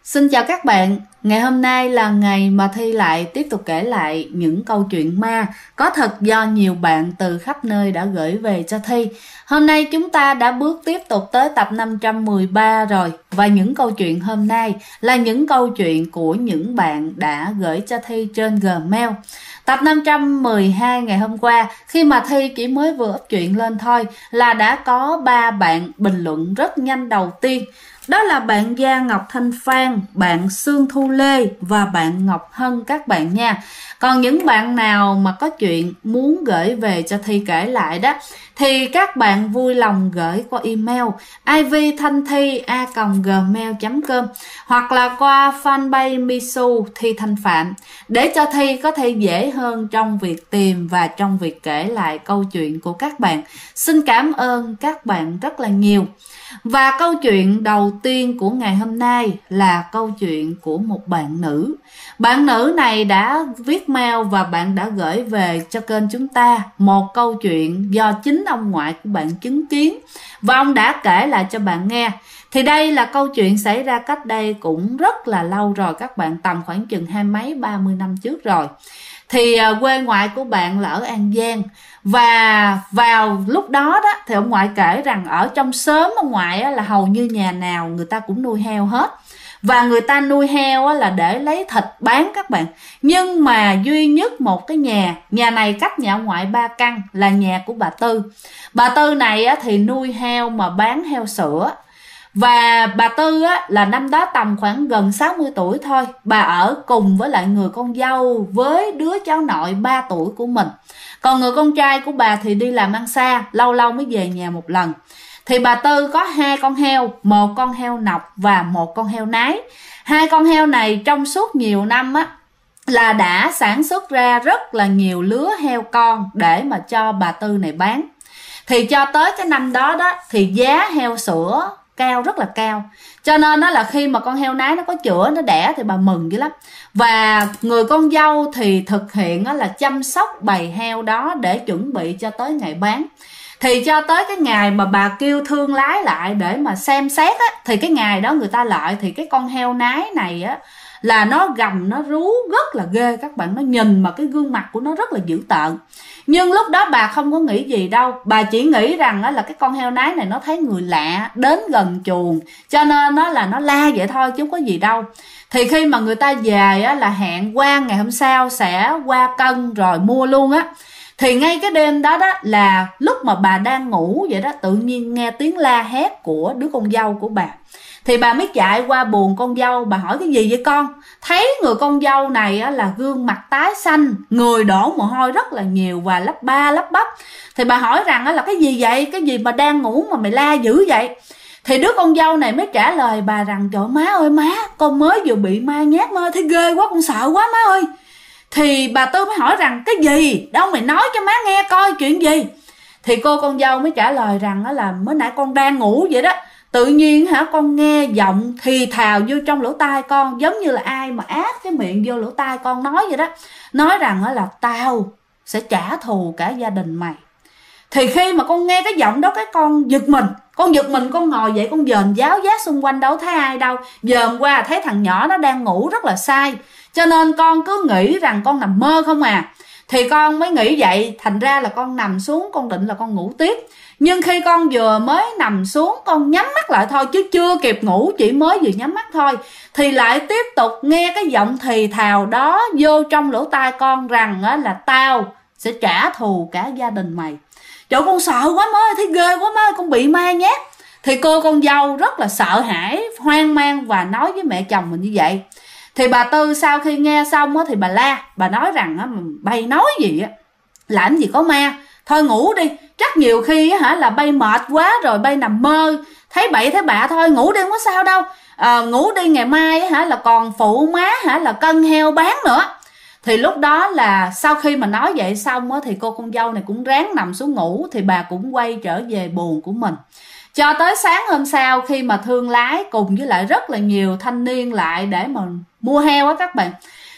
Xin chào các bạn, ngày hôm nay là ngày mà Thi lại tiếp tục kể lại những câu chuyện ma có thật do nhiều bạn từ khắp nơi đã gửi về cho Thi. Hôm nay chúng ta đã bước tiếp tục tới tập 513 rồi, và những câu chuyện hôm nay là những câu chuyện của những bạn đã gửi cho Thi trên Gmail. Tập 512 ngày hôm qua, khi mà Thi chỉ mới vừa up chuyện lên thôi là đã có 3 bạn bình luận rất nhanh đầu tiên. Đó là bạn Gia Ngọc Thanh Phan, bạn Sương Thu Lê và bạn Ngọc Hân các bạn nha. Còn những bạn nào mà có chuyện muốn gửi về cho Thi kể lại đó thì các bạn vui lòng gửi qua email ivthanthi@gmail.com hoặc là qua fanpage Misu Thi Thanh Phạm để cho Thi có thể dễ hơn trong việc tìm và trong việc kể lại câu chuyện của các bạn. Xin cảm ơn các bạn rất là nhiều. Và câu chuyện đầu tiên của ngày hôm nay là câu chuyện của một bạn nữ. Bạn nữ này đã viết mail và bạn đã gửi về cho kênh chúng ta một câu chuyện do chính ông ngoại của bạn chứng kiến và ông đã kể lại cho bạn nghe. Thì đây là câu chuyện xảy ra cách đây cũng rất là lâu rồi các bạn, tầm khoảng chừng 30 năm trước rồi. Thì quê ngoại của bạn là ở An Giang. Và vào lúc đó thì ông ngoại kể rằng ở trong xóm ông ngoại là hầu như nhà nào người ta cũng nuôi heo hết. Và người ta nuôi heo là để lấy thịt bán các bạn. Nhưng mà duy nhất một cái nhà này cách nhà ông ngoại 3 căn là nhà của bà Tư. Bà Tư này thì nuôi heo mà bán heo sữa. Và bà Tư là năm đó tầm khoảng gần 60 tuổi thôi. Bà ở cùng với lại người con dâu với đứa cháu nội 3 tuổi của mình. Còn người con trai của bà thì đi làm ăn xa, lâu lâu mới về nhà một lần. Thì bà Tư có 2 con heo, một con heo nọc và một con heo nái. 2 con heo này trong suốt nhiều năm là đã sản xuất ra rất là nhiều lứa heo con để mà cho bà Tư này bán. Thì cho tới cái năm đó thì giá heo sữa cao, rất là cao. Cho nên là khi mà con heo nái nó có chữa, nó đẻ thì bà mừng dữ lắm. Và người con dâu thì thực hiện là chăm sóc bầy heo đó để chuẩn bị cho tới ngày bán. Thì cho tới cái ngày mà bà kêu thương lái lại để mà xem xét thì cái ngày đó người ta lại thì cái con heo nái này là nó gầm, nó rú rất là ghê các bạn. Nó nhìn mà cái gương mặt của nó rất là dữ tợn. Nhưng lúc đó bà không có nghĩ gì đâu. Bà chỉ nghĩ rằng là cái con heo nái này nó thấy người lạ đến gần chuồng, cho nên là nó la vậy thôi chứ không có gì đâu. Thì khi mà người ta về là hẹn qua ngày hôm sau sẽ qua cân rồi mua luôn Thì ngay cái đêm đó là lúc mà bà đang ngủ vậy đó, tự nhiên nghe tiếng la hét của đứa con dâu của bà. Thì bà mới chạy qua buồng con dâu, bà hỏi cái gì vậy con? Thấy người con dâu này là gương mặt tái xanh, người đổ mồ hôi rất là nhiều và lắp ba lắp bắp. Thì bà hỏi rằng là cái gì vậy? Cái gì mà đang ngủ mà mày la dữ vậy? Thì đứa con dâu này mới trả lời bà rằng trời má ơi má, con mới vừa bị ma nhát mơ, thấy ghê quá, con sợ quá má ơi. Thì bà Tư mới hỏi rằng cái gì? Đâu mày nói cho má nghe coi chuyện gì? Thì cô con dâu mới trả lời rằng là mới nãy con đang ngủ vậy đó. Tự nhiên con nghe giọng thì thào vô trong lỗ tai con, giống như là ai mà áp cái miệng vô lỗ tai con nói vậy đó. Nói rằng là tao sẽ trả thù cả gia đình mày. Thì khi mà con nghe cái giọng đó, cái con giật mình, con ngồi dậy, con dòm giáo giác xung quanh, đâu thấy ai đâu. Dòm qua thấy thằng nhỏ nó đang ngủ rất là say, cho nên con cứ nghĩ rằng con nằm mơ không à. Thì con mới nghĩ vậy, thành ra là con nằm xuống, con định là con ngủ tiếp. Nhưng khi con vừa mới nằm xuống, con nhắm mắt lại thôi chứ chưa kịp ngủ, chỉ mới vừa nhắm mắt thôi, thì lại tiếp tục nghe cái giọng thì thào đó vô trong lỗ tai con rằng là tao sẽ trả thù cả gia đình mày. Trời, con sợ quá má ơi, thấy ghê quá má ơi, con bị ma nhát. Thì cô con dâu rất là sợ hãi, hoang mang và nói với mẹ chồng mình như vậy. Thì bà Tư sau khi nghe xong thì bà la, bà nói rằng bay nói gì làm gì có ma, thôi ngủ đi, chắc nhiều khi là bay mệt quá rồi bay nằm mơ thấy bậy thấy bạ, thôi ngủ đi không có sao đâu. Ngủ đi, ngày mai là còn phụ má là cân heo bán nữa. Thì lúc đó là sau khi mà nói vậy xong thì cô con dâu này cũng ráng nằm xuống ngủ. Thì bà cũng quay trở về buồng của mình. Cho tới sáng hôm sau, khi mà thương lái cùng với lại rất là nhiều thanh niên lại để mà mua heo các bạn,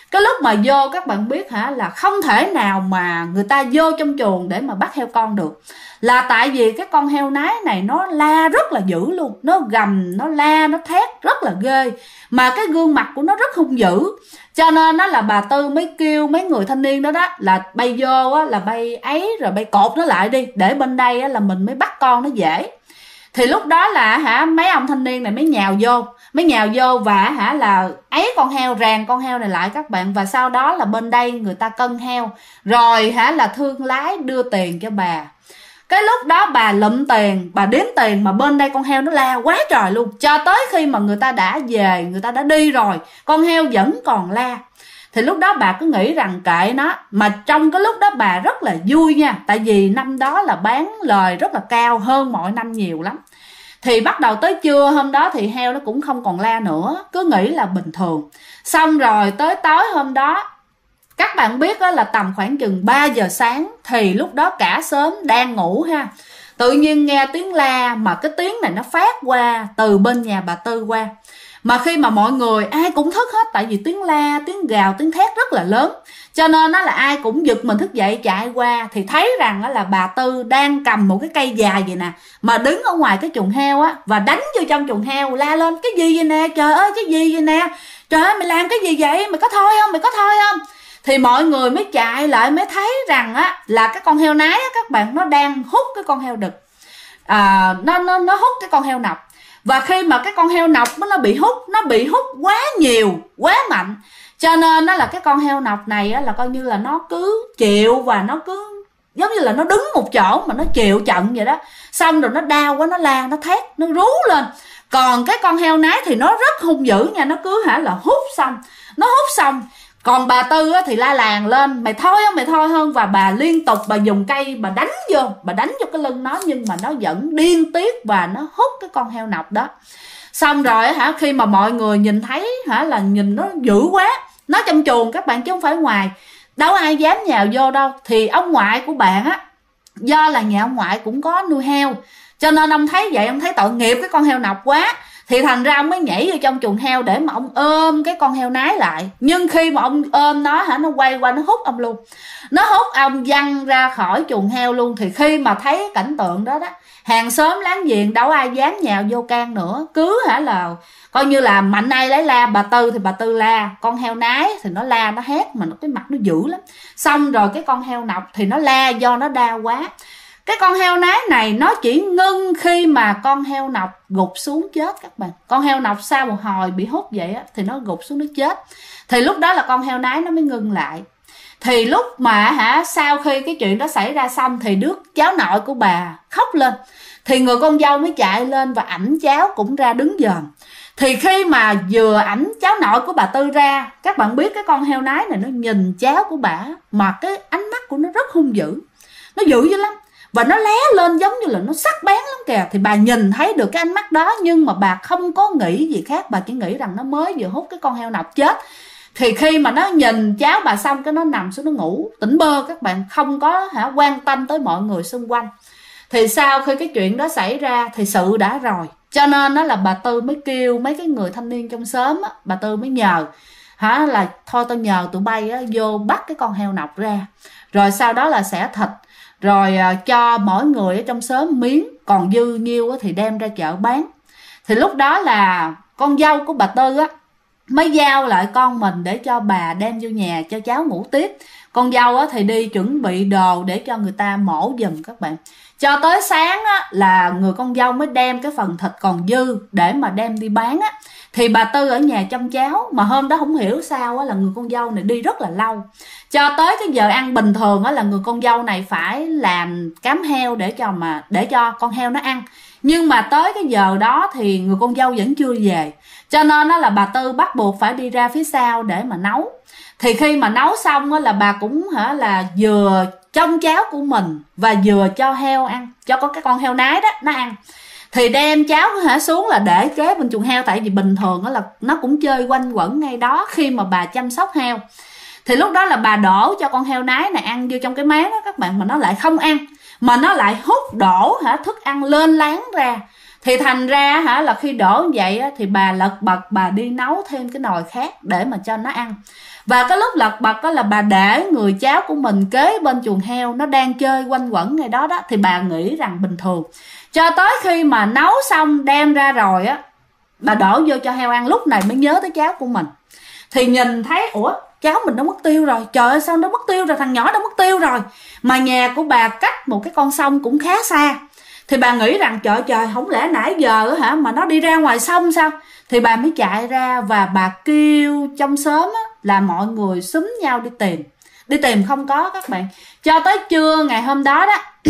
Cái lúc mà vô các bạn biết là không thể nào mà người ta vô trong chuồng để mà bắt heo con được, là tại vì cái con heo nái này nó la rất là dữ luôn, nó gầm, nó la, nó thét rất là ghê, mà cái gương mặt của nó rất hung dữ. Cho nên là bà Tư mới kêu mấy người thanh niên đó là bay vô là bay ấy rồi bay cột nó lại đi, để bên đây là mình mới bắt con nó dễ. Thì lúc đó là mấy ông thanh niên này mới nhào vô và là ấy con heo, ràng con heo này lại các bạn. Và sau đó là bên đây người ta cân heo, rồi là thương lái đưa tiền cho bà. Cái lúc đó bà lụm tiền, bà đếm tiền, mà bên đây con heo nó la quá trời luôn. Cho tới khi mà người ta đã về, người ta đã đi rồi, con heo vẫn còn la. Thì lúc đó bà cứ nghĩ rằng kệ nó. Mà trong cái lúc đó bà rất là vui nha, tại vì năm đó là bán lời rất là cao, hơn mọi năm nhiều lắm. Thì bắt đầu tới trưa hôm đó thì heo nó cũng không còn la nữa, cứ nghĩ là bình thường. Xong rồi tới tối hôm đó, các bạn biết là tầm khoảng chừng 3 giờ sáng, thì lúc đó cả xóm đang ngủ ha. Tự nhiên nghe tiếng la, mà cái tiếng này nó phát qua từ bên nhà bà Tư qua. Mà khi mà mọi người ai cũng thức hết, tại vì tiếng la, tiếng gào, tiếng thét rất là lớn. Cho nên là ai cũng giật mình thức dậy chạy qua, thì thấy rằng là bà Tư đang cầm một cái cây dài vậy nè, mà đứng ở ngoài cái chuồng heo và đánh vô trong chuồng heo, la lên cái gì vậy nè, trời ơi cái gì vậy nè, trời ơi mày làm cái gì vậy, mày có thôi không, mày có thôi không. Thì mọi người mới chạy lại mới thấy rằng là cái con heo nái các bạn, nó đang hút cái con heo đực, nó hút cái con heo nọc. Và khi mà cái con heo nọc nó bị hút quá nhiều, quá mạnh, cho nên là cái con heo nọc này là coi như là nó cứ chịu, và nó cứ giống như là nó đứng một chỗ mà nó chịu trận vậy đó. Xong rồi nó đau quá, nó la, nó thét, nó rú lên. Còn cái con heo nái thì nó rất hung dữ nha, nó cứ là hút xong. Còn bà Tư thì la làng lên, mày thôi không. Và bà liên tục bà dùng cây bà đánh vô cái lưng nó, nhưng mà nó vẫn điên tiết và nó hút cái con heo nọc đó. Xong rồi khi mà mọi người nhìn thấy là nhìn nó dữ quá, nó trong chuồng các bạn chứ không phải ngoài, đâu ai dám nhào vô đâu. Thì ông ngoại của bạn do là nhà ông ngoại cũng có nuôi heo, cho nên ông thấy vậy, ông thấy tội nghiệp cái con heo nọc quá, thì thành ra ông mới nhảy vô trong chuồng heo để mà ông ôm cái con heo nái lại. Nhưng khi mà ông ôm nó nó quay qua nó hút ông luôn, nó hút ông văng ra khỏi chuồng heo luôn. Thì khi mà thấy cảnh tượng đó hàng xóm láng giềng đâu ai dám nhào vô can nữa, cứ là coi như là mạnh ai lấy la. Bà Tư thì bà Tư la, con heo nái thì nó la, nó hét, mà cái mặt nó dữ lắm. Xong rồi cái con heo nọc thì nó la do nó đau quá. Cái con heo nái này nó chỉ ngưng khi mà con heo nọc gục xuống chết các bạn. Con heo nọc sau một hồi bị hút vậy thì nó gục xuống nó chết. Thì lúc đó là con heo nái nó mới ngưng lại. Thì lúc mà sau khi cái chuyện đó xảy ra xong, thì đứa cháu nội của bà khóc lên. Thì người con dâu mới chạy lên và ẵm cháu cũng ra đứng dòm. Thì khi mà vừa ẵm cháu nội của bà Tư ra, các bạn biết cái con heo nái này nó nhìn cháu của bà, mà cái ánh mắt của nó rất hung dữ, nó dữ dữ lắm, và nó lé lên giống như là nó sắc bén lắm kìa. Thì bà nhìn thấy được cái ánh mắt đó, nhưng mà bà không có nghĩ gì khác, bà chỉ nghĩ rằng nó mới vừa hút cái con heo nọc chết. Thì khi mà nó nhìn cháu bà xong, cái nó nằm xuống nó ngủ tỉnh bơ các bạn, không có quan tâm tới mọi người xung quanh. Thì sau khi cái chuyện đó xảy ra thì sự đã rồi, cho nên là bà Tư mới kêu mấy cái người thanh niên trong xóm bà Tư mới nhờ là thôi tao nhờ tụi bay vô bắt cái con heo nọc ra, rồi sau đó là xẻ thịt, rồi cho mỗi người ở trong xóm miếng, còn dư nhiêu thì đem ra chợ bán. Thì lúc đó là con dâu của bà Tư mới giao lại con mình để cho bà đem vô nhà cho cháu ngủ tiếp. Con dâu thì đi chuẩn bị đồ để cho người ta mổ giùm các bạn. Cho tới sáng là người con dâu mới đem cái phần thịt còn dư để mà đem đi bán Thì bà Tư ở nhà chăm cháu, mà hôm đó không hiểu sao là người con dâu này đi rất là lâu. Cho tới cái giờ ăn bình thường là người con dâu này phải làm cám heo để cho con heo nó ăn. Nhưng mà tới cái giờ đó thì người con dâu vẫn chưa về, cho nên là bà Tư bắt buộc phải đi ra phía sau để mà nấu. Thì khi mà nấu xong là bà cũng là vừa trông cháu của mình và vừa cho heo ăn, cho có cái con heo nái đó nó ăn. Thì đem cháu xuống là để kế bên chuồng heo, tại vì bình thường là nó cũng chơi quanh quẩn ngay đó khi mà bà chăm sóc heo. Thì lúc đó là bà đổ cho con heo nái này ăn vô trong cái máng đó các bạn, mà nó lại không ăn, mà nó lại hút đổ thức ăn lên láng ra. Thì thành ra là khi đổ như vậy thì bà lật bật bà đi nấu thêm cái nồi khác để mà cho nó ăn. Và cái lúc lật bật là bà để người cháu của mình kế bên chuồng heo, nó đang chơi quanh quẩn ngay đó đó, thì bà nghĩ rằng bình thường. Cho tới khi mà nấu xong đem ra rồi bà đổ vô cho heo ăn, lúc này mới nhớ tới cháu của mình. Thì nhìn thấy ủa cháu mình nó mất tiêu rồi, trời ơi sao nó mất tiêu rồi, thằng nhỏ nó mất tiêu rồi. Mà nhà của bà cách một cái con sông cũng khá xa. Thì bà nghĩ rằng trời không lẽ nãy giờ mà nó đi ra ngoài sông sao. Thì bà mới chạy ra và bà kêu trong xóm là mọi người xúm nhau đi tìm. Đi tìm không có các bạn. Cho tới trưa ngày hôm đó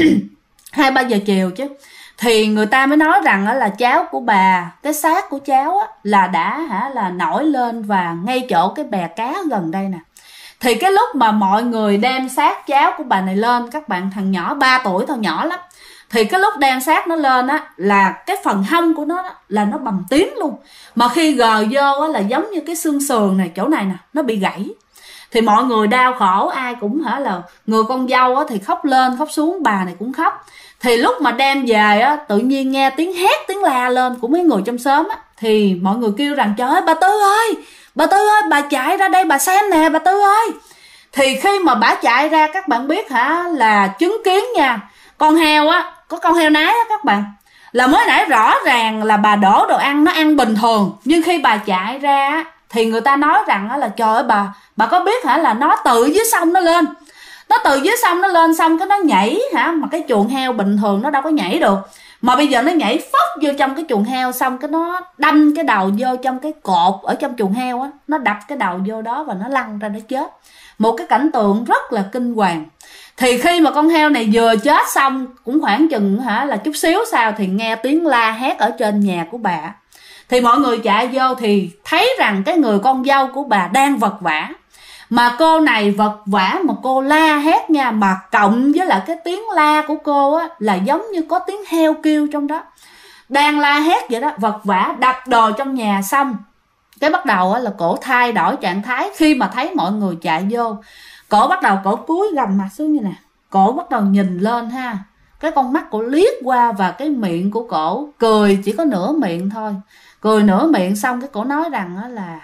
2-3 giờ chiều chứ, thì người ta mới nói rằng là cháu của bà, cái xác của cháu là đã là nổi lên và ngay chỗ cái bè cá gần đây nè. Thì cái lúc mà mọi người đem xác cháu của bà này lên, các bạn, thằng nhỏ 3 tuổi thôi, nhỏ lắm. Thì cái lúc đem xác nó lên là cái phần hông của nó là nó bầm tím luôn. Mà khi gờ vô là giống như cái xương sườn này, chỗ này nè, nó bị gãy. Thì mọi người đau khổ, ai cũng là người con dâu thì khóc lên khóc xuống, bà này cũng khóc. Thì lúc mà đem về tự nhiên nghe tiếng hét tiếng la lên của mấy người trong xóm thì mọi người kêu rằng trời ơi bà Tư ơi, bà chạy ra đây bà xem nè bà Tư ơi. Thì khi mà bà chạy ra, các bạn biết là chứng kiến nha, con heo có con heo nái các bạn, là mới nãy rõ ràng là bà đổ đồ ăn nó ăn bình thường, nhưng khi bà chạy ra thì người ta nói rằng là trời ơi bà có biết là nó từ dưới sông nó lên. Nó từ dưới sông nó lên xong cái nó nhảy mà cái chuồng heo bình thường nó đâu có nhảy được. Mà bây giờ nó nhảy phóc vô trong cái chuồng heo, xong cái nó đâm cái đầu vô trong cái cột ở trong chuồng heo nó đập cái đầu vô đó và nó lăn ra nó chết. Một cái cảnh tượng rất là kinh hoàng. Thì khi mà con heo này vừa chết xong, cũng khoảng chừng là chút xíu sau thì nghe tiếng la hét ở trên nhà của bà. Thì mọi người chạy vô thì thấy rằng cái người con dâu của bà đang vật vã. Mà cô này vật vã mà cô la hét nha, mà cộng với lại cái tiếng la của cô là giống như có tiếng heo kêu trong đó. Đang la hét vậy đó, vật vã đập đồ trong nhà xong. Cái bắt đầu là cổ thay đổi trạng thái khi mà thấy mọi người chạy vô. Cổ bắt đầu cổ cúi gằm mặt xuống như nè. Cổ bắt đầu nhìn lên cái con mắt cổ liếc qua và cái miệng của cổ cười chỉ có nửa miệng thôi. Cười nửa miệng xong cái cổ nói rằng là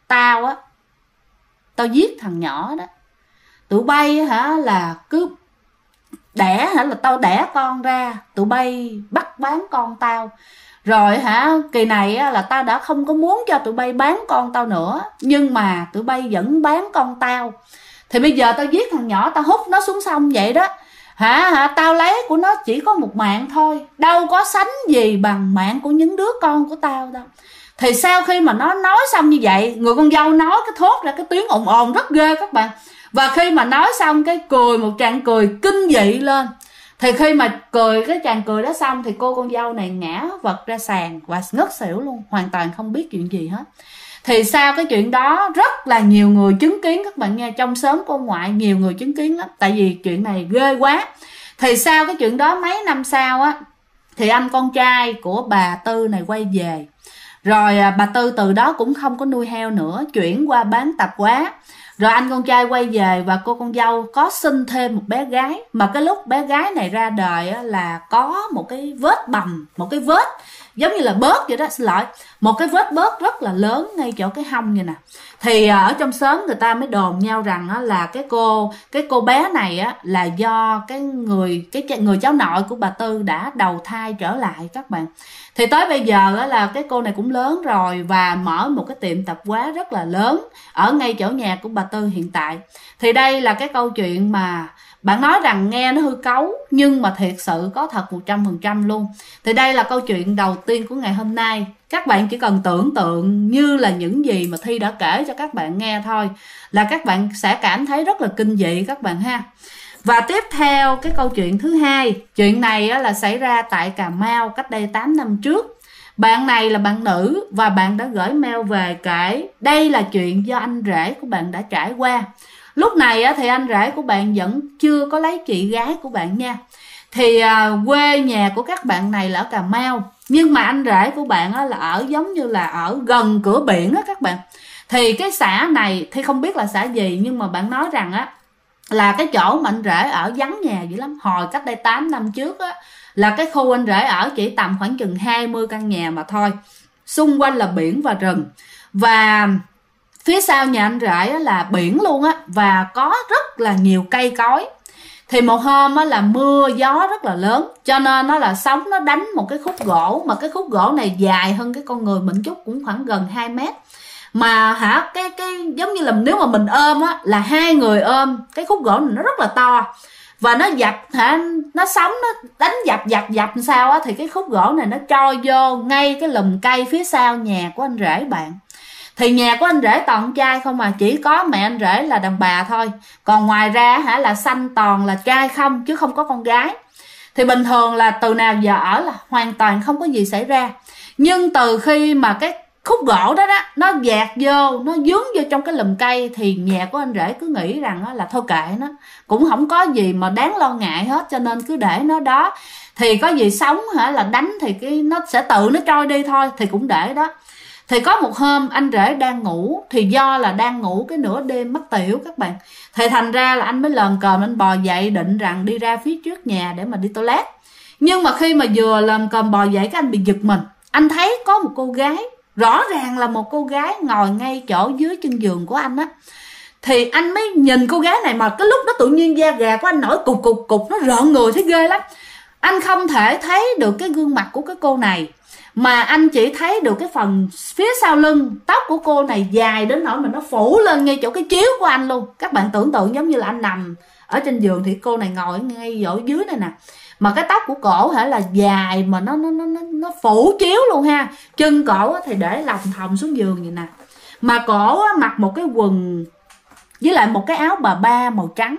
tao giết thằng nhỏ đó. Tụi bay là cứ đẻ là tao đẻ con ra, tụi bay bắt bán con tao. Rồi kỳ này là tao đã không có muốn cho tụi bay bán con tao nữa, nhưng mà tụi bay vẫn bán con tao. Thì bây giờ tao giết thằng nhỏ, tao hút nó xuống sông vậy đó. Tao lấy của nó chỉ có một mạng thôi, đâu có sánh gì bằng mạng của những đứa con của tao đâu. Thì sau khi mà nó nói xong như vậy, người con dâu nói cái thốt ra cái tiếng ồn ồn rất ghê các bạn. Và khi mà nói xong cái cười một tràng cười kinh dị lên. Thì khi mà cười cái tràng cười đó xong thì cô con dâu này ngã vật ra sàn và ngất xỉu luôn, hoàn toàn không biết chuyện gì hết. Thì sau cái chuyện đó rất là nhiều người chứng kiến các bạn nghe, trong xóm của ông ngoại nhiều người chứng kiến lắm, tại vì chuyện này ghê quá. Thì sau cái chuyện đó mấy năm sau thì anh con trai của bà Tư này quay về. Rồi bà Tư từ đó cũng không có nuôi heo nữa, chuyển qua bán tạp hóa. Rồi anh con trai quay về và cô con dâu có sinh thêm một bé gái. Mà cái lúc bé gái này ra đời là có một cái vết bầm, một cái vết giống như là bớt vậy đó, xin lỗi, một cái vết bớt rất là lớn ngay chỗ cái hông vậy nè. Thì ở trong xóm người ta mới đồn nhau rằng là cái cô bé này là do cái người cháu nội của bà Tư đã đầu thai trở lại các bạn. Thì tới bây giờ là cái cô này cũng lớn rồi và mở một cái tiệm tạp hóa rất là lớn ở ngay chỗ nhà của bà Tư hiện tại. Thì đây là cái câu chuyện mà bạn nói rằng nghe nó hư cấu nhưng mà thiệt sự có thật 100% luôn. Thì đây là câu chuyện đầu tiên của ngày hôm nay. Các bạn chỉ cần tưởng tượng như là những gì mà Thi đã kể cho các bạn nghe thôi là các bạn sẽ cảm thấy rất là kinh dị các bạn ha. Và tiếp theo cái câu chuyện thứ hai. Chuyện này là xảy ra tại Cà Mau cách đây 8 năm trước. Bạn này là bạn nữ và bạn đã gửi mail về kể đây là chuyện do anh rể của bạn đã trải qua. Lúc này thì anh rể của bạn vẫn chưa có lấy chị gái của bạn nha. Thì quê nhà của các bạn này là ở Cà Mau, nhưng mà anh rể của bạn là ở giống như là ở gần cửa biển á các bạn. Thì cái xã này thì không biết là xã gì, nhưng mà bạn nói rằng là cái chỗ mà anh rể ở vắng nhà dữ lắm. Hồi cách đây 8 năm trước là cái khu anh rể ở chỉ tầm khoảng chừng 20 căn nhà mà thôi, xung quanh là biển và rừng, và phía sau nhà anh rể là biển luôn á, và có rất là nhiều cây cối. Thì một hôm á là mưa gió rất là lớn, cho nên nó là sóng nó đánh một cái khúc gỗ, mà cái khúc gỗ này dài hơn cái con người mình chút, cũng khoảng gần 2 mét. Mà cái giống như là nếu mà mình ôm á, là 2 người ôm cái khúc gỗ này, nó rất là to, và nó dập nó sóng nó đánh dập sao á, thì cái khúc gỗ này nó trôi vô ngay cái lùm cây phía sau nhà của anh rể bạn. Thì nhà của anh rể toàn trai không mà, chỉ có mẹ anh rể là đàn bà thôi, còn ngoài ra là sanh toàn là trai không, chứ không có con gái. Thì bình thường là từ nào giờ ở là hoàn toàn không có gì xảy ra. Nhưng từ khi mà cái khúc gỗ đó nó dạt vô, nó dướng vô trong cái lùm cây, thì nhà của anh rể cứ nghĩ rằng là thôi kệ nó, cũng không có gì mà đáng lo ngại hết, cho nên cứ để nó đó. Thì có gì sóng là đánh thì nó sẽ tự nó trôi đi thôi, thì cũng để đó. Thì có một hôm anh rể đang ngủ, thì do là đang ngủ cái nửa đêm mắc tiểu các bạn, thì thành ra là anh mới lờn cờm anh bò dậy định rằng đi ra phía trước nhà để mà đi toilet. Nhưng mà khi mà vừa lờn cờm bò dậy, cái anh bị giật mình. Anh thấy có một cô gái, rõ ràng là một cô gái ngồi ngay chỗ dưới chân giường của anh á. Thì anh mới nhìn cô gái này, mà cái lúc đó tự nhiên da gà của anh nổi cục, nó rợn người thấy ghê lắm. Anh không thể thấy được cái gương mặt của cái cô này, mà anh chỉ thấy được cái phần phía sau lưng. Tóc của cô này dài đến nỗi mà nó phủ lên ngay chỗ cái chiếu của anh luôn. Các bạn tưởng tượng giống như là anh nằm ở trên giường, thì cô này ngồi ngay ở dưới này nè, mà cái tóc của cổ là dài mà nó phủ chiếu luôn ha. Chân cổ thì để lòng thòng xuống giường vậy nè, mà cổ mặc một cái quần với lại một cái áo bà ba màu trắng,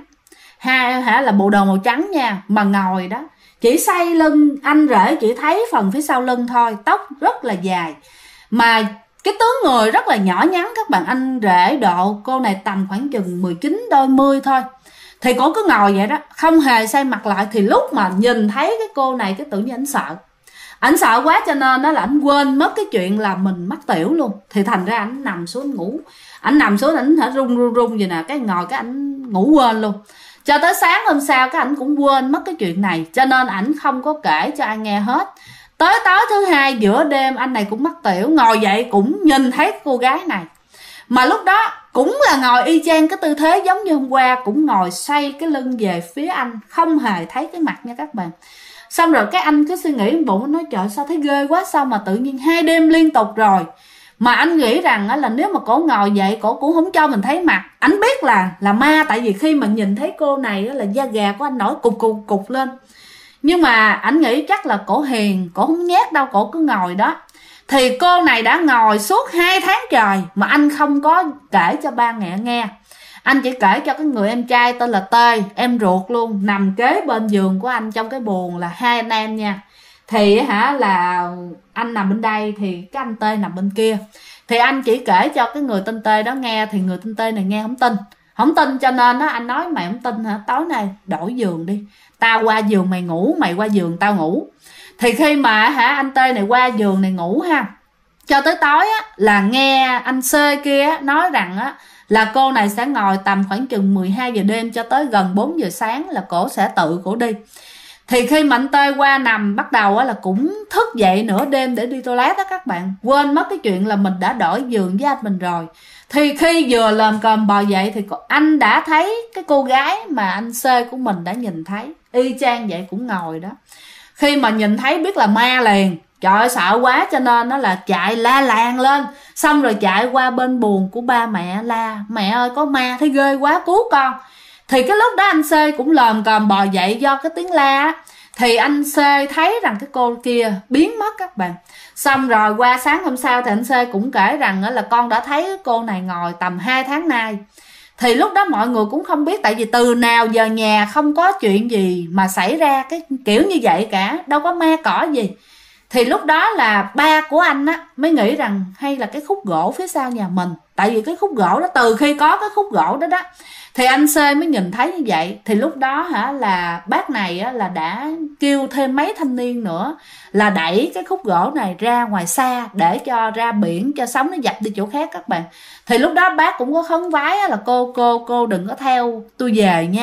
là bộ đồ màu trắng nha, mà ngồi đó. Chỉ xoay lưng anh rể chỉ thấy phần phía sau lưng thôi, tóc rất là dài, mà cái tướng người rất là nhỏ nhắn các bạn. Anh rể độ cô này tầm khoảng chừng 19 đôi 10 thôi. Thì cô cứ ngồi vậy đó, không hề xoay mặt lại. Thì lúc mà nhìn thấy cái cô này, cái tự nhiên anh sợ. Anh sợ quá cho nên là anh quên mất cái chuyện là mình mắc tiểu luôn. Thì thành ra anh nằm xuống ngủ. Anh nằm xuống anh run vậy nè, cái ngồi cái anh ngủ quên luôn. Cho tới sáng hôm sau cái ảnh cũng quên mất cái chuyện này, cho nên ảnh không có kể cho ai nghe hết. Tới tối thứ hai giữa đêm anh này cũng mắc tiểu, ngồi dậy cũng nhìn thấy cô gái này. Mà lúc đó cũng là ngồi y chang cái tư thế giống như hôm qua, cũng ngồi xoay cái lưng về phía anh, không hề thấy cái mặt nha các bạn. Xong rồi cái anh cứ suy nghĩ bụng, nói trời sao thấy ghê quá, sao mà tự nhiên 2 đêm liên tục rồi. Mà anh nghĩ rằng là nếu mà cổ ngồi dậy, cổ cũng không cho mình thấy mặt. Anh biết là ma, tại vì khi mà nhìn thấy cô này là da gà của anh nổi cục lên. Nhưng mà anh nghĩ chắc là cổ hiền, cổ không nhát đâu, cổ cứ ngồi đó. Thì cô này đã ngồi suốt 2 tháng trời mà anh không có kể cho ba mẹ nghe. Anh chỉ kể cho cái người em trai tên là Tê, em ruột luôn, nằm kế bên giường của anh trong cái buồng là 2 anh em nha. Thì là anh nằm bên đây, thì cái anh Tê nằm bên kia. Thì anh chỉ kể cho cái người tên Tê đó nghe, thì người tên Tê này nghe không tin, cho nên anh nói mày không tin hả, tối nay đổi giường đi, tao qua giường mày ngủ, mày qua giường tao ngủ. Thì khi mà anh Tê này qua giường này ngủ ha, cho tới tối là nghe anh C kia nói rằng là cô này sẽ ngồi tầm khoảng chừng 12 giờ đêm cho tới gần 4 giờ sáng là cổ sẽ tự cổ đi. Thì khi mà anh Tê qua nằm bắt đầu là cũng thức dậy nửa đêm để đi toilet đó các bạn, quên mất cái chuyện là mình đã đổi giường với anh mình rồi. Thì khi vừa lờm cờm bò dậy thì anh đã thấy cái cô gái mà anh C của mình đã nhìn thấy, y chang vậy, cũng ngồi đó. Khi mà nhìn thấy biết là ma liền, trời ơi sợ quá, cho nên nó là chạy la làng lên, xong rồi chạy qua bên buồng của ba mẹ la, mẹ ơi có ma, thấy ghê quá cứu con. Thì cái lúc đó anh C cũng lờm cờm bò dậy do cái tiếng la. Thì anh C thấy rằng cái cô kia biến mất các bạn. Xong rồi qua sáng hôm sau thì anh C cũng kể rằng là con đã thấy cái cô này ngồi tầm 2 tháng nay. Thì lúc đó mọi người cũng không biết, tại vì từ nào giờ nhà không có chuyện gì mà xảy ra cái kiểu như vậy cả, đâu có ma cỏ gì. Thì lúc đó là ba của anh mới nghĩ rằng hay là cái khúc gỗ phía sau nhà mình. Tại vì cái khúc gỗ đó, từ khi có cái khúc gỗ đó thì anh C mới nhìn thấy như vậy. Thì lúc đó là bác này là đã kêu thêm mấy thanh niên nữa là đẩy cái khúc gỗ này ra ngoài xa để cho ra biển, cho sóng nó dập đi chỗ khác các bạn. Thì lúc đó bác cũng có khấn vái là cô đừng có theo tôi về nha,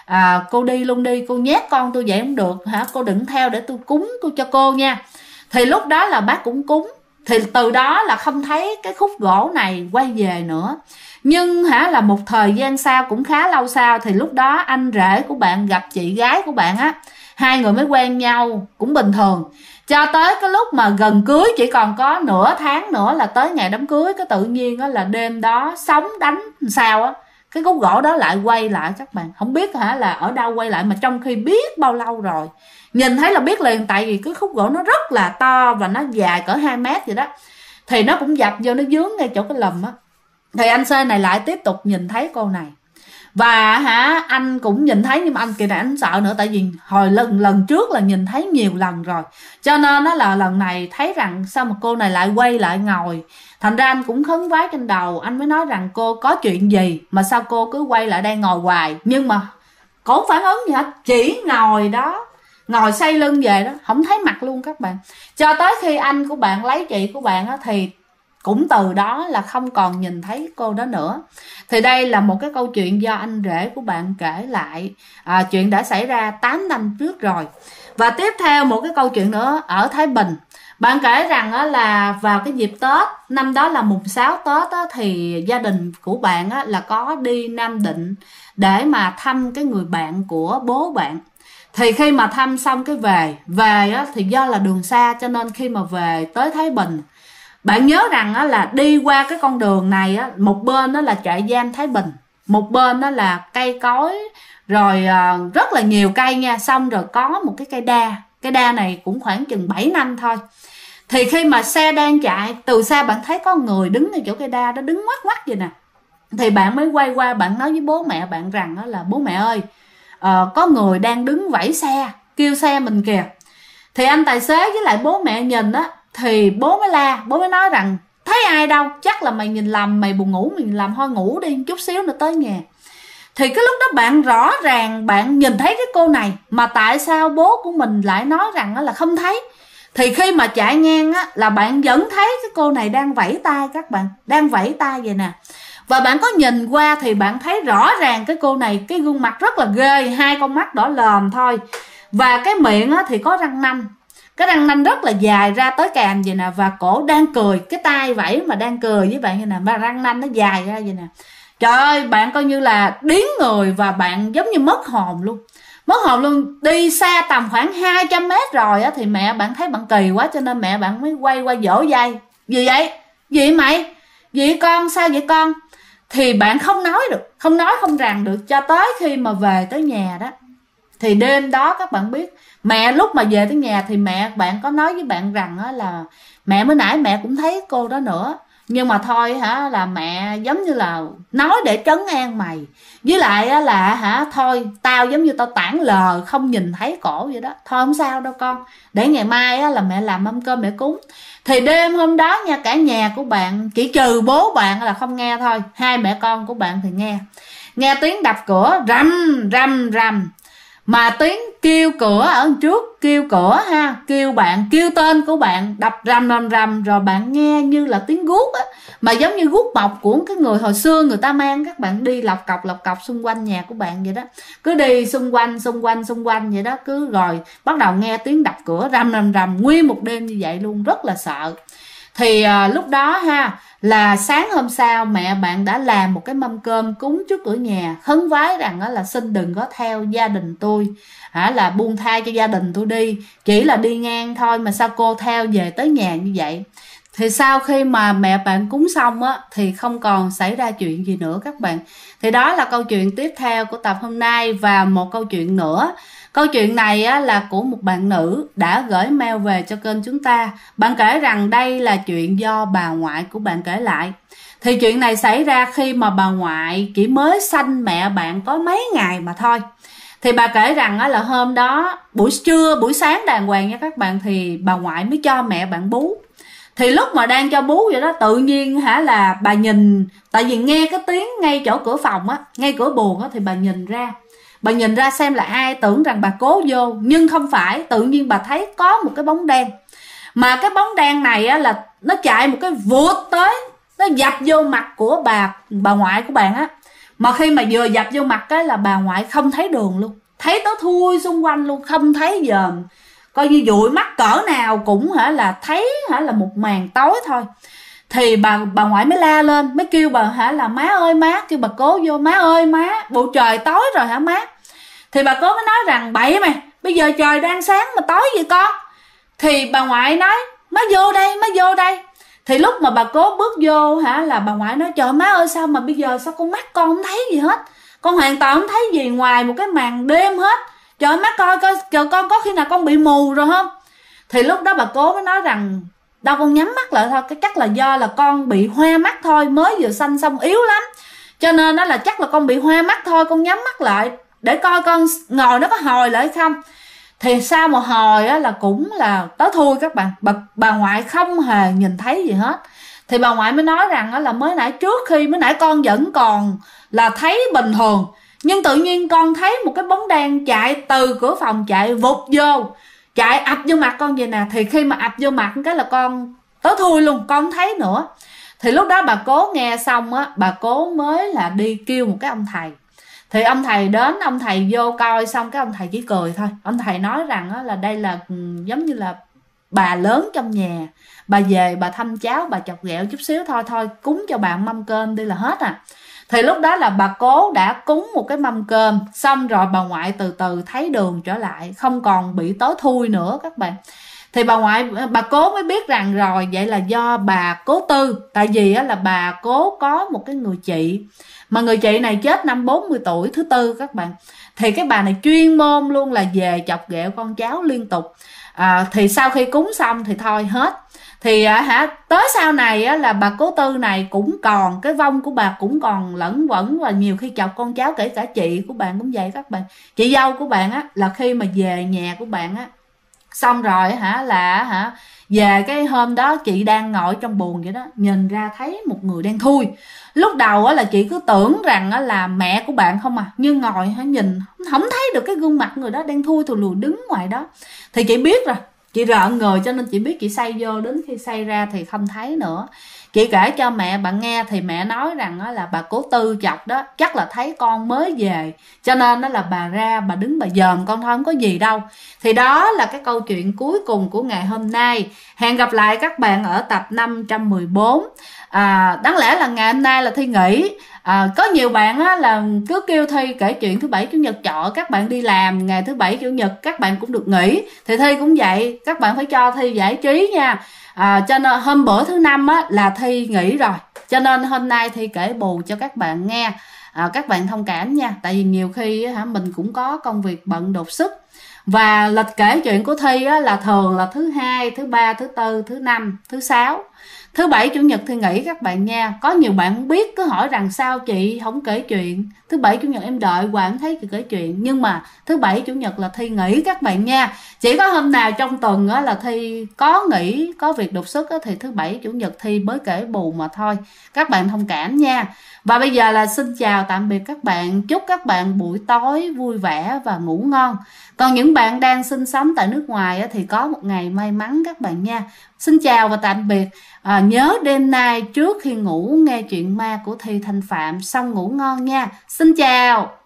cô đi luôn đi, cô nhét con tôi vậy không được hả, cô đừng theo để tôi cúng tôi cho cô nha. Thì lúc đó là bác cũng cúng. Thì từ đó là không thấy cái khúc gỗ này quay về nữa. Nhưng là một thời gian sau, cũng khá lâu sau, thì lúc đó anh rể của bạn gặp chị gái của bạn á, hai người mới quen nhau cũng bình thường. Cho tới cái lúc mà gần cưới, chỉ còn có nửa tháng nữa là tới ngày đám cưới, cái tự nhiên á là đêm đó sóng đánh sao á, cái khúc gỗ đó lại quay lại các bạn. Không biết là ở đâu quay lại, mà trong khi biết bao lâu rồi, nhìn thấy là biết liền, tại vì cái khúc gỗ nó rất là to và nó dài cỡ 2 mét vậy đó. Thì nó cũng dập vô, nó dướng ngay chỗ cái lùm á. Thì anh C này lại tiếp tục nhìn thấy cô này. Và anh cũng nhìn thấy, nhưng mà anh kỳ này anh sợ nữa, tại vì hồi lần trước là nhìn thấy nhiều lần rồi, cho nên nó là lần này thấy rằng sao mà cô này lại quay lại ngồi. Thành ra anh cũng khấn vái trên đầu, anh mới nói rằng cô có chuyện gì mà sao cô cứ quay lại đây ngồi hoài. Nhưng mà cô không phản ứng gì hết, chỉ ngồi đó, ngồi xoay lưng về đó, không thấy mặt luôn các bạn. Cho tới khi anh của bạn lấy chị của bạn á, thì cũng từ đó là không còn nhìn thấy cô đó nữa. Thì đây là một cái câu chuyện do anh rể của bạn kể lại. Chuyện đã xảy ra 8 năm trước rồi. Và tiếp theo một cái câu chuyện nữa ở Thái Bình. Bạn kể rằng là vào cái dịp Tết, năm đó là mùng 6 Tết á, thì gia đình của bạn á, là có đi Nam Định để mà thăm cái người bạn của bố bạn. Thì khi mà thăm xong cái về á, thì do là đường xa, cho nên khi mà về tới Thái Bình, bạn nhớ rằng á, là đi qua cái con đường này á, một bên đó là trại giam Thái Bình, một bên đó là cây cối, rồi rất là nhiều cây nha. Xong rồi có một cái cây đa này cũng khoảng chừng 7 năm thôi. Thì khi mà xe đang chạy, từ xa bạn thấy có người đứng ở chỗ cây đa đó, đứng ngoắt ngoắt vậy nè. Thì bạn mới quay qua, bạn nói với bố mẹ bạn rằng là bố mẹ ơi, có người đang đứng vẫy xe, kêu xe mình kìa. Thì anh tài xế với lại bố mẹ nhìn á, thì bố mới la, bố mới nói rằng thấy ai đâu, chắc là mày nhìn lầm, mày buồn ngủ, mày nhìn lầm, thôi ngủ đi, chút xíu nữa tới nhà. Thì cái lúc đó bạn rõ ràng bạn nhìn thấy cái cô này, mà tại sao bố của mình lại nói rằng là không thấy. Thì khi mà chạy ngang á, là bạn vẫn thấy cái cô này đang vẫy tay các bạn, đang vẫy tay vậy nè. Và bạn có nhìn qua thì bạn thấy rõ ràng cái cô này, cái gương mặt rất là ghê, hai con mắt đỏ lòm thôi. Và cái miệng á, thì có răng nanh, cái răng nanh rất là dài ra tới càm vậy nè. Và cổ đang cười, cái tay vẫy mà đang cười với bạn vậy nè, mà răng nanh nó dài ra vậy nè. Trời ơi, bạn coi như là điếng người, và bạn giống như mất hồn luôn. Mất hồn luôn. Đi xa tầm khoảng 200 mét rồi á, thì mẹ bạn thấy bạn kỳ quá, cho nên mẹ bạn mới quay qua dỗ dây. Gì vậy? Gì mày? Gì vậy con? Sao vậy con? Thì bạn không nói được, không nói không rằng được, cho tới khi mà về tới nhà đó. Thì đêm đó các bạn biết, mẹ lúc mà về tới nhà thì mẹ bạn có nói với bạn rằng là mẹ mới nãy mẹ cũng thấy cô đó nữa, nhưng mà thôi là mẹ giống như là nói để trấn an mày, với lại là thôi tao giống như tao tản lờ không nhìn thấy cổ vậy đó, thôi không sao đâu con, để ngày mai là mẹ làm mâm cơm mẹ cúng. Thì đêm hôm đó nha, cả nhà của bạn chỉ trừ bố bạn là không nghe thôi, hai mẹ con của bạn thì nghe tiếng đập cửa rầm rầm rầm. Mà tiếng kêu cửa ở trước, kêu cửa kêu bạn, kêu tên của bạn, đập rầm rầm rầm. Rồi bạn nghe như là tiếng guốc á, mà giống như guốc mộc của cái người hồi xưa người ta mang các bạn đi lọc cọc xung quanh nhà của bạn vậy đó. Cứ đi xung quanh vậy đó, cứ rồi bắt đầu nghe tiếng đập cửa rầm rầm rầm, nguyên một đêm như vậy luôn, rất là sợ. Thì lúc đó là sáng hôm sau mẹ bạn đã làm một cái mâm cơm cúng trước cửa nhà, khấn vái rằng là xin đừng có theo gia đình tôi, là buông tha cho gia đình tôi đi, chỉ là đi ngang thôi mà sao cô theo về tới nhà như vậy. Thì sau khi mà mẹ bạn cúng xong á, thì không còn xảy ra chuyện gì nữa các bạn. Thì đó là câu chuyện tiếp theo của tập hôm nay. Và một câu chuyện nữa, câu chuyện này là của một bạn nữ đã gửi mail về cho kênh chúng ta. Bạn kể rằng đây là chuyện do bà ngoại của bạn kể lại. Thì chuyện này xảy ra khi mà bà ngoại chỉ mới sanh mẹ bạn có mấy ngày mà thôi. Thì bà kể rằng là hôm đó buổi sáng đàng hoàng nha các bạn, thì bà ngoại mới cho mẹ bạn bú. Thì lúc mà đang cho bú vậy đó, tự nhiên là bà nhìn, tại vì nghe cái tiếng ngay chỗ cửa phòng á, ngay cửa buồng á, thì bà nhìn ra xem là ai, tưởng rằng bà cố vô, nhưng không phải. Tự nhiên bà thấy có một cái bóng đen, mà cái bóng đen này là nó chạy một cái vụt tới, nó dập vô mặt của bà ngoại của bạn á. Mà khi mà vừa dập vô mặt cái là bà ngoại không thấy đường luôn, thấy tối thui xung quanh luôn, không thấy dòm, coi như dụi mắt cỡ nào cũng là thấy là một màn tối thôi. Thì bà ngoại mới la lên, mới kêu bà là má ơi má, kêu bà Cố vô, má ơi má, bộ trời tối rồi hả má. Thì bà Cố mới nói rằng bậy mày, bây giờ trời đang sáng mà tối vậy con. Thì bà ngoại nói má vô đây, má vô đây. Thì lúc mà bà Cố bước vô là bà ngoại nói trời má ơi, sao mà bây giờ sao con mắt con không thấy gì hết, con hoàn toàn không thấy gì ngoài một cái màn đêm hết. Trời má coi con có khi nào con bị mù rồi không. Thì lúc đó bà Cố mới nói rằng đâu con nhắm mắt lại thôi, cái chắc là do là con bị hoa mắt thôi, mới vừa sanh xong yếu lắm, cho nên đó là chắc là con bị hoa mắt thôi, con nhắm mắt lại để coi con ngồi nó có hồi lại không. Thì sau một hồi là cũng là tối thui các bạn, bà ngoại không hề nhìn thấy gì hết. Thì bà ngoại mới nói rằng là mới nãy con vẫn còn là thấy bình thường, nhưng tự nhiên con thấy một cái bóng đen chạy từ cửa phòng chạy vụt vô, chạy ập vô mặt con vậy nè. Thì khi mà ập vô mặt cái là con tối thui luôn, con không thấy nữa. Thì lúc đó bà Cố nghe xong bà Cố mới là đi kêu một cái ông thầy. Thì ông thầy đến, ông thầy vô coi xong cái ông thầy chỉ cười thôi. Ông thầy nói rằng là đây là giống như là bà lớn trong nhà, bà về bà thăm cháu, bà chọc ghẹo chút xíu thôi cúng cho bà mâm cơm đi là hết à. Thì lúc đó là bà Cố đã cúng một cái mâm cơm xong rồi, bà ngoại từ từ thấy đường trở lại, không còn bị tối thui nữa các bạn. Thì bà Cố mới biết rằng rồi vậy là do bà Cố Tư. Tại vì là bà Cố có một cái người chị, mà người chị này chết năm 40 tuổi thứ tư các bạn. Thì cái bà này chuyên môn luôn là về chọc ghẹo con cháu liên tục. Thì sau khi cúng xong thì thôi hết. Thì tới sau này là bà Cố Tư này cũng còn, cái vong của bà cũng còn lẫn quẩn, và nhiều khi chọc con cháu, kể cả chị của bạn cũng vậy các bạn. Chị dâu của bạn là khi mà về nhà của bạn xong rồi về cái hôm đó chị đang ngồi trong buồng vậy đó, nhìn ra thấy một người đen thui. Lúc đầu là chị cứ tưởng rằng là mẹ của bạn không nhưng ngồi nhìn không thấy được cái gương mặt người đó, đen thui thù lùi đứng ngoài đó. Thì chị biết rồi, chị rợn người, cho nên chị biết chị xay vô, đến khi xay ra thì không thấy nữa. Chị kể cho mẹ bạn nghe thì mẹ nói rằng là bà Cố Tư chọc đó, chắc là thấy con mới về, cho nên đó là bà ra bà đứng bà dòm con thôi, không có gì đâu. Thì đó là cái câu chuyện cuối cùng của ngày hôm nay. Hẹn gặp lại các bạn ở tập 514. Đáng lẽ là ngày hôm nay là Thi nghỉ. Có nhiều bạn là cứ kêu Thi kể chuyện thứ bảy chủ nhật, chọn các bạn đi làm ngày thứ bảy chủ nhật các bạn cũng được nghỉ. Thì Thi cũng vậy, các bạn phải cho Thi giải trí nha. Cho nên hôm bữa thứ năm là Thi nghỉ rồi, cho nên hôm nay Thi kể bù cho các bạn nghe. Các bạn thông cảm nha, tại vì nhiều khi mình cũng có công việc bận đột xuất. Và lịch kể chuyện của Thi là thường là thứ hai, thứ ba, thứ tư, thứ năm, thứ sáu, thứ bảy chủ nhật Thi nghỉ các bạn nha. Có nhiều bạn không biết, cứ hỏi rằng sao chị không kể chuyện, thứ bảy chủ nhật em đợi hoài không thấy chị kể chuyện. Nhưng mà thứ bảy chủ nhật là Thi nghỉ các bạn nha. Chỉ có hôm nào trong tuần là Thi có nghỉ, có việc đột xuất thì thứ bảy chủ nhật Thi mới kể bù mà thôi. Các bạn thông cảm nha. Và bây giờ là xin chào tạm biệt các bạn. Chúc các bạn buổi tối vui vẻ và ngủ ngon. Còn những bạn đang sinh sống tại nước ngoài thì có một ngày may mắn các bạn nha. Xin chào và tạm biệt. Nhớ đêm nay trước khi ngủ nghe chuyện ma của Thi Thanh Phạm xong ngủ ngon nha. Xin chào.